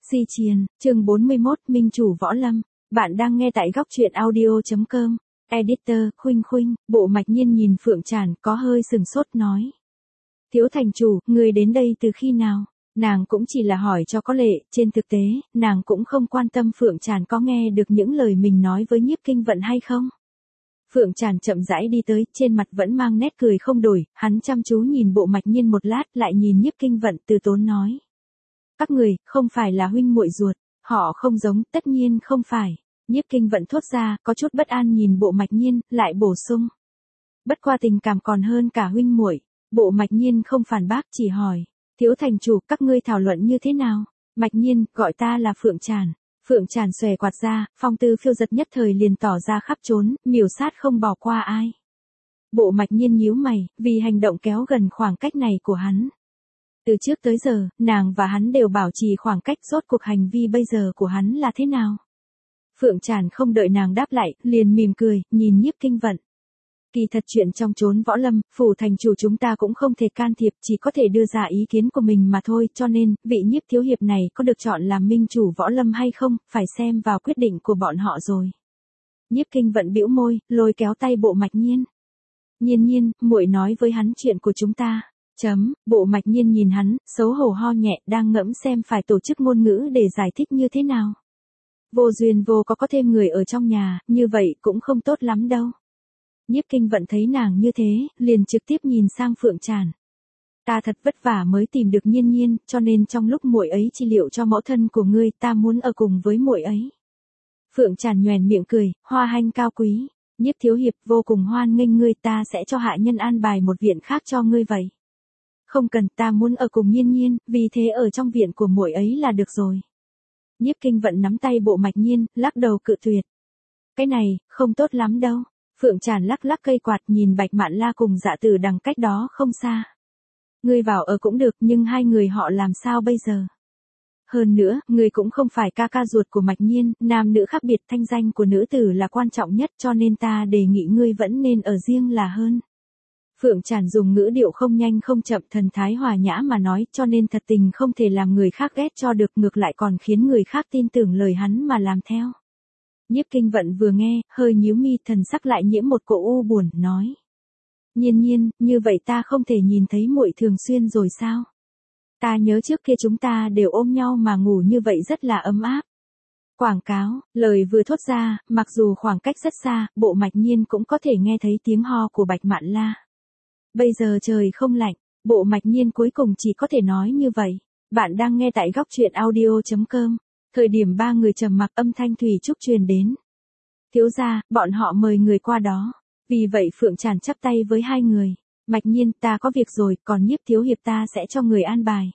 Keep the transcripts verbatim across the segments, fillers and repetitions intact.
Si Triền, chương bốn mươi mốt, Minh Chủ Võ Lâm. Bạn đang nghe tại góc truyện audio chấm com. Editor, Khuynh Khuynh. Bộ Mạch Nhiên nhìn Phượng Tràn có hơi sừng sốt nói. Thiếu thành chủ, người đến đây từ khi nào? Nàng cũng chỉ là hỏi cho có lệ, trên thực tế, nàng cũng không quan tâm Phượng Tràn có nghe được những lời mình nói với Nhiếp Kinh Vận hay không. Phượng Tràn chậm rãi đi tới, trên mặt vẫn mang nét cười không đổi, hắn chăm chú nhìn Bộ Mạch Nhiên một lát lại nhìn Nhiếp Kinh Vận từ tốn nói. Các người, không phải là huynh muội ruột, họ không giống, tất nhiên không phải. Nhiếp Kinh Vận thốt ra, có chút bất an nhìn Bộ Mạch Nhiên, lại bổ sung. Bất qua tình cảm còn hơn cả huynh muội. Bộ Mạch Nhiên không phản bác, chỉ hỏi. Thiếu thành chủ, các ngươi thảo luận như thế nào? Mạch Nhiên, gọi ta là Phượng Tràn. Phượng Tràn xòe quạt ra, phong tư phiêu giật nhất thời liền tỏ ra khắp trốn, miểu sát không bỏ qua ai. Bộ Mạch Nhiên nhíu mày, vì hành động kéo gần khoảng cách này của hắn. Từ trước tới giờ, nàng và hắn đều bảo trì khoảng cách, rốt cuộc hành vi bây giờ của hắn là thế nào? Phượng Tràn không đợi nàng đáp lại, liền mỉm cười, nhìn Nhiếp Kinh Vận. Kỳ thật chuyện trong chốn võ lâm, phủ thành chủ chúng ta cũng không thể can thiệp, chỉ có thể đưa ra ý kiến của mình mà thôi, cho nên, vị Nhiếp thiếu hiệp này có được chọn làm minh chủ võ lâm hay không, phải xem vào quyết định của bọn họ rồi. Nhiếp Kinh Vận bĩu môi, lôi kéo tay Bộ Mạch Nhiên. Nhiên nhiên, muội nói với hắn chuyện của chúng ta. Chấm, Bộ Mạch Nhiên nhìn hắn, xấu hổ ho nhẹ, đang ngẫm xem phải tổ chức ngôn ngữ để giải thích như thế nào. Vô duyên vô có có thêm người ở trong nhà, như vậy cũng không tốt lắm đâu. Nhiếp Kinh Vận thấy nàng như thế, liền trực tiếp nhìn sang Phượng Tràn. Ta thật vất vả mới tìm được Nhiên nhiên, cho nên trong lúc muội ấy chi liệu cho mẫu thân của ngươi, ta muốn ở cùng với muội ấy. Phượng Tràn nhoẻn miệng cười, hoa hanh cao quý. Nhiếp thiếu hiệp vô cùng hoan nghênh ngươi, ta sẽ cho hạ nhân an bài một viện khác cho ngươi vậy. Không cần, ta muốn ở cùng Nhiên nhiên, vì thế ở trong viện của muội ấy là được rồi. Nhiếp Kinh Vận nắm tay Bộ Mạch Nhiên, lắc đầu cự tuyệt. Cái này, không tốt lắm đâu. Phượng Tràn lắc lắc cây quạt nhìn Bạch Mạn La cùng Dạ Tử Đằng cách đó không xa. Ngươi vào ở cũng được, nhưng hai người họ làm sao bây giờ? Hơn nữa, ngươi cũng không phải ca ca ruột của Mạch Nhiên, nam nữ khác biệt, thanh danh của nữ tử là quan trọng nhất, cho nên ta đề nghị ngươi vẫn nên ở riêng là hơn. Phượng Tràn dùng ngữ điệu không nhanh không chậm, thần thái hòa nhã mà nói, cho nên thật tình không thể làm người khác ghét cho được, ngược lại còn khiến người khác tin tưởng lời hắn mà làm theo. Nhiếp Kinh Vận vừa nghe, hơi nhíu mi, thần sắc lại nhiễm một cỗ u buồn, nói. Nhiên nhiên, như vậy ta không thể nhìn thấy muội thường xuyên rồi sao? Ta nhớ trước kia chúng ta đều ôm nhau mà ngủ như vậy rất là ấm áp. Quảng cáo, lời vừa thốt ra, mặc dù khoảng cách rất xa, Bộ Mạch Nhiên cũng có thể nghe thấy tiếng ho của Bạch Mạn La. Bây giờ trời không lạnh, Bộ Mạch Nhiên cuối cùng chỉ có thể nói như vậy. Bạn đang nghe tại góc truyện audio chấm com. Thời điểm ba người trầm mặc, âm thanh Thủy Trúc truyền đến. Thiếu gia, bọn họ mời người qua đó. Vì vậy Phượng Tràn chắp tay với hai người. Mạch Nhiên, ta có việc rồi, còn Nhiếp thiếu hiệp ta sẽ cho người an bài.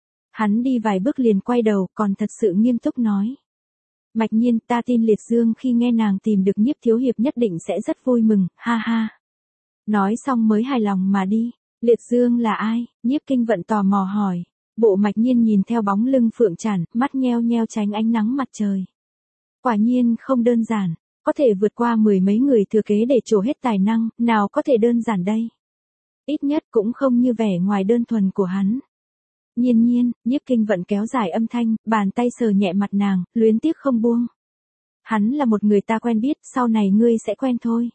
Hắn đi vài bước liền quay đầu, còn thật sự nghiêm túc nói. Mạch Nhiên, ta tin Liệt Dương khi nghe nàng tìm được Nhiếp thiếu hiệp nhất định sẽ rất vui mừng, ha ha. Nói xong mới hài lòng mà đi. Liệt Dương là ai? Nhiếp Kinh Vận tò mò hỏi. Bộ Mạch Nhiên nhìn theo bóng lưng Phượng Tràn, mắt nheo nheo tránh ánh nắng mặt trời. Quả nhiên không đơn giản, có thể vượt qua mười mấy người thừa kế để trổ hết tài năng, nào có thể đơn giản đây. Ít nhất cũng không như vẻ ngoài đơn thuần của hắn. Nhiên nhiên, Nhiếp Kinh Vận kéo dài âm thanh, bàn tay sờ nhẹ mặt nàng, luyến tiếc không buông. Hắn là một người ta quen biết, sau này ngươi sẽ quen thôi.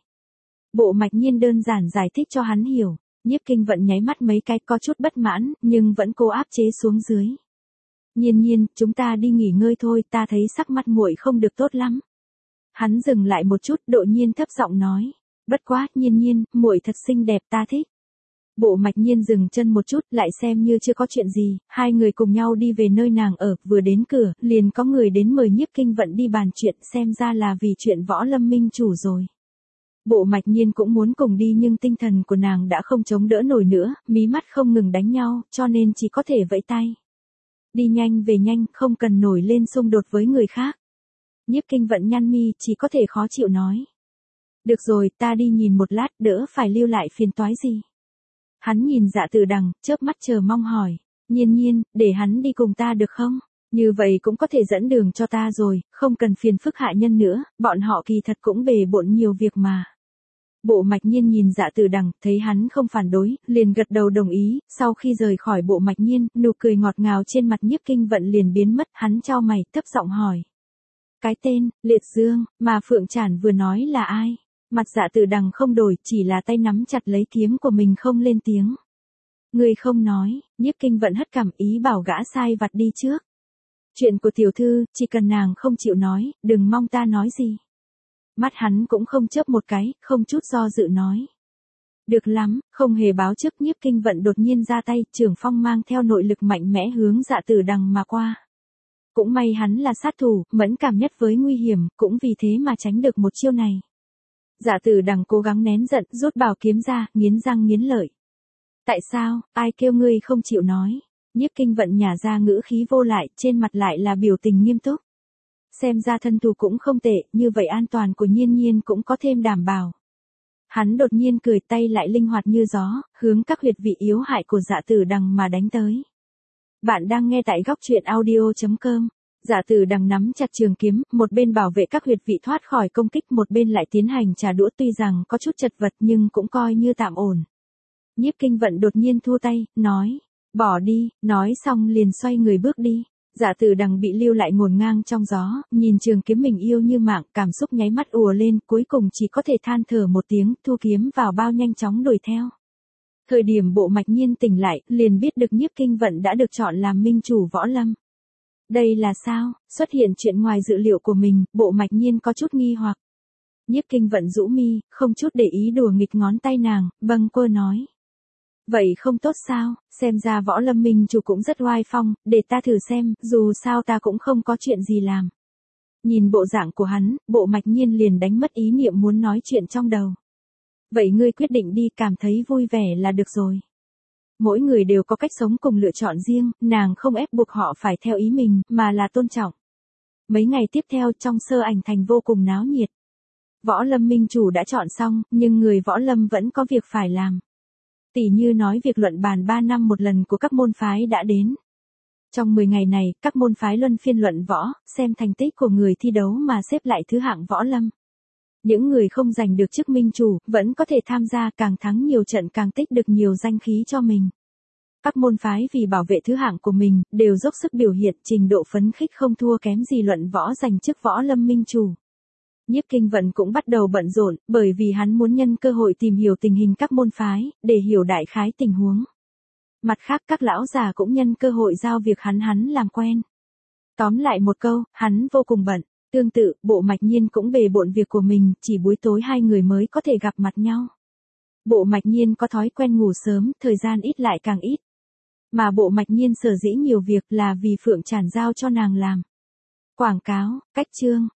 Bộ Mạch Nhiên đơn giản giải thích cho hắn hiểu. Nhiếp Kinh Vận nháy mắt mấy cái, có chút bất mãn, nhưng vẫn cố áp chế xuống dưới. Nhiên nhiên, chúng ta đi nghỉ ngơi thôi, ta thấy sắc mặt muội không được tốt lắm. Hắn dừng lại một chút, đột nhiên thấp giọng nói. Bất quá, nhiên nhiên, muội thật xinh đẹp, ta thích. Bộ Mạch Nhiên dừng chân một chút, lại xem như chưa có chuyện gì, hai người cùng nhau đi về nơi nàng ở, vừa đến cửa, liền có người đến mời Nhiếp Kinh Vận đi bàn chuyện, xem ra là vì chuyện võ lâm minh chủ rồi. Bộ Mạch Nhiên cũng muốn cùng đi nhưng tinh thần của nàng đã không chống đỡ nổi nữa, mí mắt không ngừng đánh nhau, cho nên chỉ có thể vẫy tay. Đi nhanh về nhanh, không cần nổi lên xung đột với người khác. Nhiếp Kinh Vận nhăn mi, chỉ có thể khó chịu nói. Được rồi, ta đi nhìn một lát, đỡ phải lưu lại phiền toái gì. Hắn nhìn Dạ Tử Đằng, chớp mắt chờ mong hỏi. Nhiên nhiên, để hắn đi cùng ta được không? Như vậy cũng có thể dẫn đường cho ta rồi, không cần phiền phức hạ nhân nữa, bọn họ kỳ thật cũng bề bộn nhiều việc mà. Bộ Mạch Nhiên nhìn Dạ Tử Đằng, thấy hắn không phản đối, liền gật đầu đồng ý, sau khi rời khỏi Bộ Mạch Nhiên, nụ cười ngọt ngào trên mặt Nhiếp Kinh Vận liền biến mất, hắn chau mày, thấp giọng hỏi. Cái tên, Liệt Dương, mà Phượng Trản vừa nói là ai? Mặt Dạ Tử Đằng không đổi, chỉ là tay nắm chặt lấy kiếm của mình không lên tiếng. Người không nói, Nhiếp Kinh Vận hất cằm ý bảo gã sai vặt đi trước. Chuyện của tiểu thư, chỉ cần nàng không chịu nói, đừng mong ta nói gì. Mắt hắn cũng không chớp một cái, không chút do dự nói. Được lắm, không hề báo trước Nhiếp Kinh Vận đột nhiên ra tay, Trường Phong mang theo nội lực mạnh mẽ hướng Dạ Tử Đằng mà qua. Cũng may hắn là sát thủ, mẫn cảm nhất với nguy hiểm, cũng vì thế mà tránh được một chiêu này. Dạ Tử Đằng cố gắng nén giận, rút bảo kiếm ra, nghiến răng nghiến lợi. Tại sao, ai kêu ngươi không chịu nói? Nhiếp Kinh Vận nhả ra ngữ khí vô lại, trên mặt lại là biểu tình nghiêm túc. Xem ra thân thủ cũng không tệ, như vậy an toàn của Nhiên Nhiên cũng có thêm đảm bảo. Hắn đột nhiên cười, tay lại linh hoạt như gió, hướng các huyệt vị yếu hại của Dạ Tử Đằng mà đánh tới. Bạn đang nghe tại góc truyện audio chấm com. Dạ Tử Đằng nắm chặt trường kiếm, một bên bảo vệ các huyệt vị thoát khỏi công kích, một bên lại tiến hành trả đũa, tuy rằng có chút chật vật nhưng cũng coi như tạm ổn. Nhiếp Kinh Vận đột nhiên thu tay, nói, bỏ đi, nói xong liền xoay người bước đi. Dạ Tử Đằng bị lưu lại ngổn ngang trong gió, nhìn trường kiếm mình yêu như mạng, cảm xúc nháy mắt ùa lên, cuối cùng chỉ có thể than thở một tiếng, thu kiếm vào bao nhanh chóng đuổi theo. Thời điểm Bộ Mạch Nhiên tỉnh lại, liền biết được Nhiếp Kinh Vận đã được chọn làm minh chủ võ lâm. Đây là sao? Xuất hiện chuyện ngoài dự liệu của mình, Bộ Mạch Nhiên có chút nghi hoặc. Nhiếp Kinh Vận rũ mi, không chút để ý đùa nghịch ngón tay nàng, bâng quơ nói. Vậy không tốt sao, xem ra võ lâm minh chủ cũng rất oai phong, để ta thử xem, dù sao ta cũng không có chuyện gì làm. Nhìn bộ dạng của hắn, Bộ Mạch Nhiên liền đánh mất ý niệm muốn nói chuyện trong đầu. Vậy ngươi quyết định đi, cảm thấy vui vẻ là được rồi. Mỗi người đều có cách sống cùng lựa chọn riêng, nàng không ép buộc họ phải theo ý mình, mà là tôn trọng. Mấy ngày tiếp theo trong Sơ Ảnh Thành vô cùng náo nhiệt. Võ lâm minh chủ đã chọn xong, nhưng người võ lâm vẫn có việc phải làm. Tỷ như nói việc luận bàn ba năm một lần của các môn phái đã đến. Trong mười ngày này, các môn phái luân phiên luận võ, xem thành tích của người thi đấu mà xếp lại thứ hạng võ lâm. Những người không giành được chức minh chủ, vẫn có thể tham gia, càng thắng nhiều trận càng tích được nhiều danh khí cho mình. Các môn phái vì bảo vệ thứ hạng của mình, đều dốc sức biểu hiện, trình độ phấn khích không thua kém gì luận võ giành chức võ lâm minh chủ. Nhiếp Kinh Vận cũng bắt đầu bận rộn, bởi vì hắn muốn nhân cơ hội tìm hiểu tình hình các môn phái, để hiểu đại khái tình huống. Mặt khác các lão già cũng nhân cơ hội giao việc hắn hắn làm quen. Tóm lại một câu, hắn vô cùng bận. Tương tự, Bộ Mạch Nhiên cũng bề bộn việc của mình, chỉ buổi tối hai người mới có thể gặp mặt nhau. Bộ Mạch Nhiên có thói quen ngủ sớm, thời gian ít lại càng ít. Mà Bộ Mạch Nhiên sở dĩ nhiều việc là vì Phượng Trản giao cho nàng làm. Quảng cáo, cách chương,